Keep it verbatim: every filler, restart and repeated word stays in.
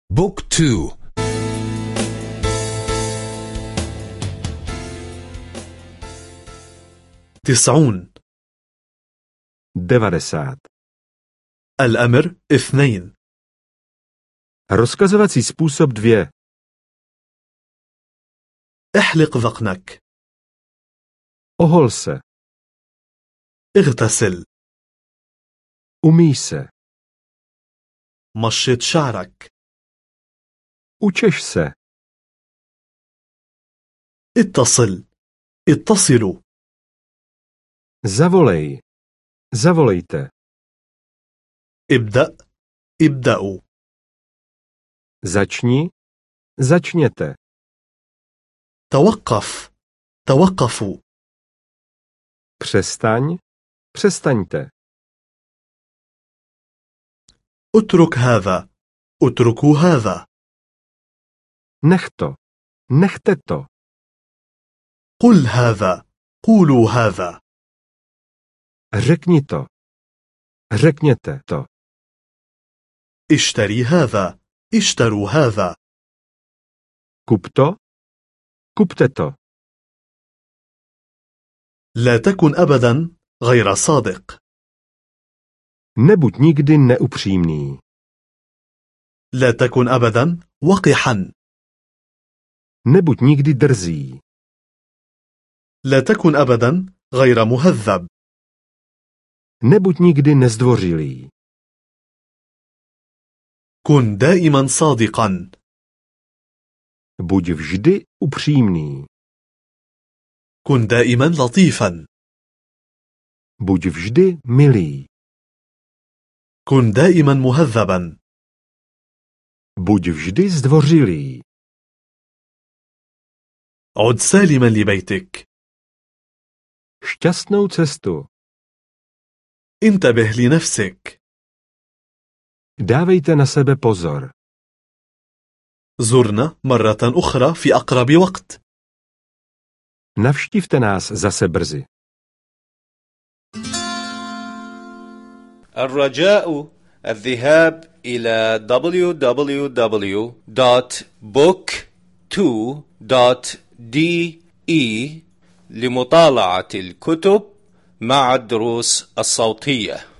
بوك تو. تسعون. devadesát. الأمر اثنين. Rozkazovací způsob dvě. احلق ذقنك. Ohol se. اغتسل. Umyj se. مشط شعرك. Učeš se. اتصل. اتصلوا. Zavolej. Zavolejte. ابدأ. ابدأوا. Začni. Začněte. توقف. توقفوا. Přestaň. Přestaňte. اترك هذا. اتركوا هذا. Nech to. Nechte to. قل هذا. قولوا هذا. Řekni to. Řekněte to. اشتري هذا. اشتروا هذا. Kup to. Kupte to. لا تكن أبدا غير صادق. Nebuď nikdy neupřímný. لا تكن أبدا وقحا. Nebuď nikdy drzý. لا تكن أبدا غير مهذب. Nebuď nikdy nezdvořilý. كن دائما صادقا. Buď vždy upřímný. كن دائما لطيفا. Buď vždy milý. كن دائما مهذبا. Buď vždy zdvořilý. عد سالما لبيتك. Šťastnou cestu. انتبه لنفسك. Dávejte na sebe pozor. زرنا مرة أخرى في أقرب وقت. Navštivte nás zase brzy. الرجاء الذهاب إلى دبليو دبليو دبليو دوت بوك تو دوت دي إي لمطالعة الكتب مع الدروس الصوتية.